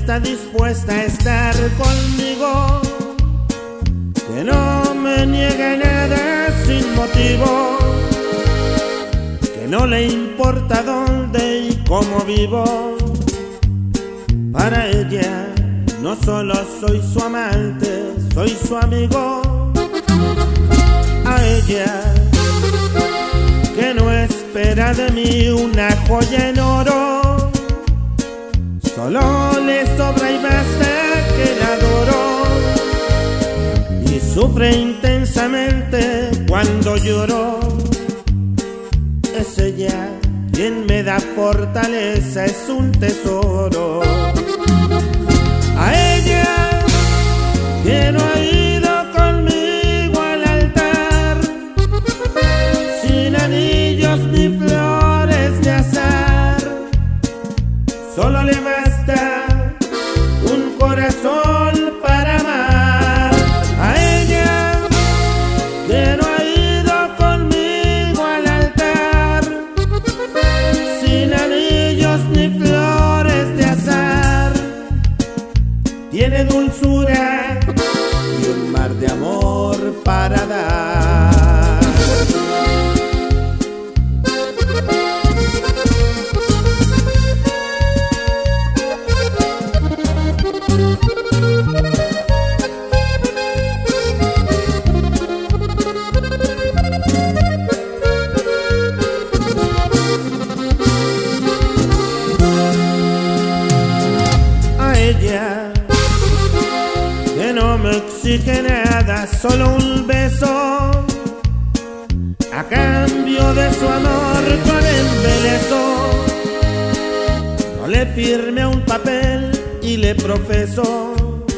está dispuesta a estar conmigo, que no me niegue nada sin motivo, que no le importa dónde y cómo vivo. Para ella no solo soy su amante, soy su amigo. A ella, que no espera de mí una joya en oro, solo le sobra y basta que la adoro, y sufre intensamente cuando lloro. Es ella quien me da fortaleza, es un tesoro. A ella, que no ha ido conmigo al altar, sin anillos ni flores de azar, solo le basta un corazón para amar. A ella, que no ha ido conmigo al altar, sin anillos ni flores de azar, tiene dulzura y un mar de amor para dar. A ella, que no me exige nada, solo un beso, a cambio de su amor con embeleso. No le firme un papel y le profeso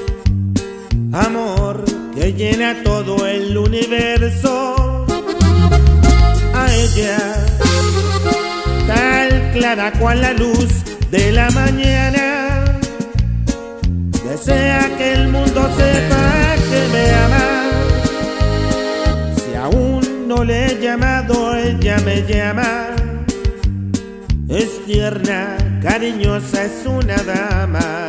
amor que llena todo el universo. A ella, tal clara cual la luz de la mañana, desea que el mundo sepa que me ama. Si aún no le he llamado, ella me llama. Es tierna, cariñosa, es una dama.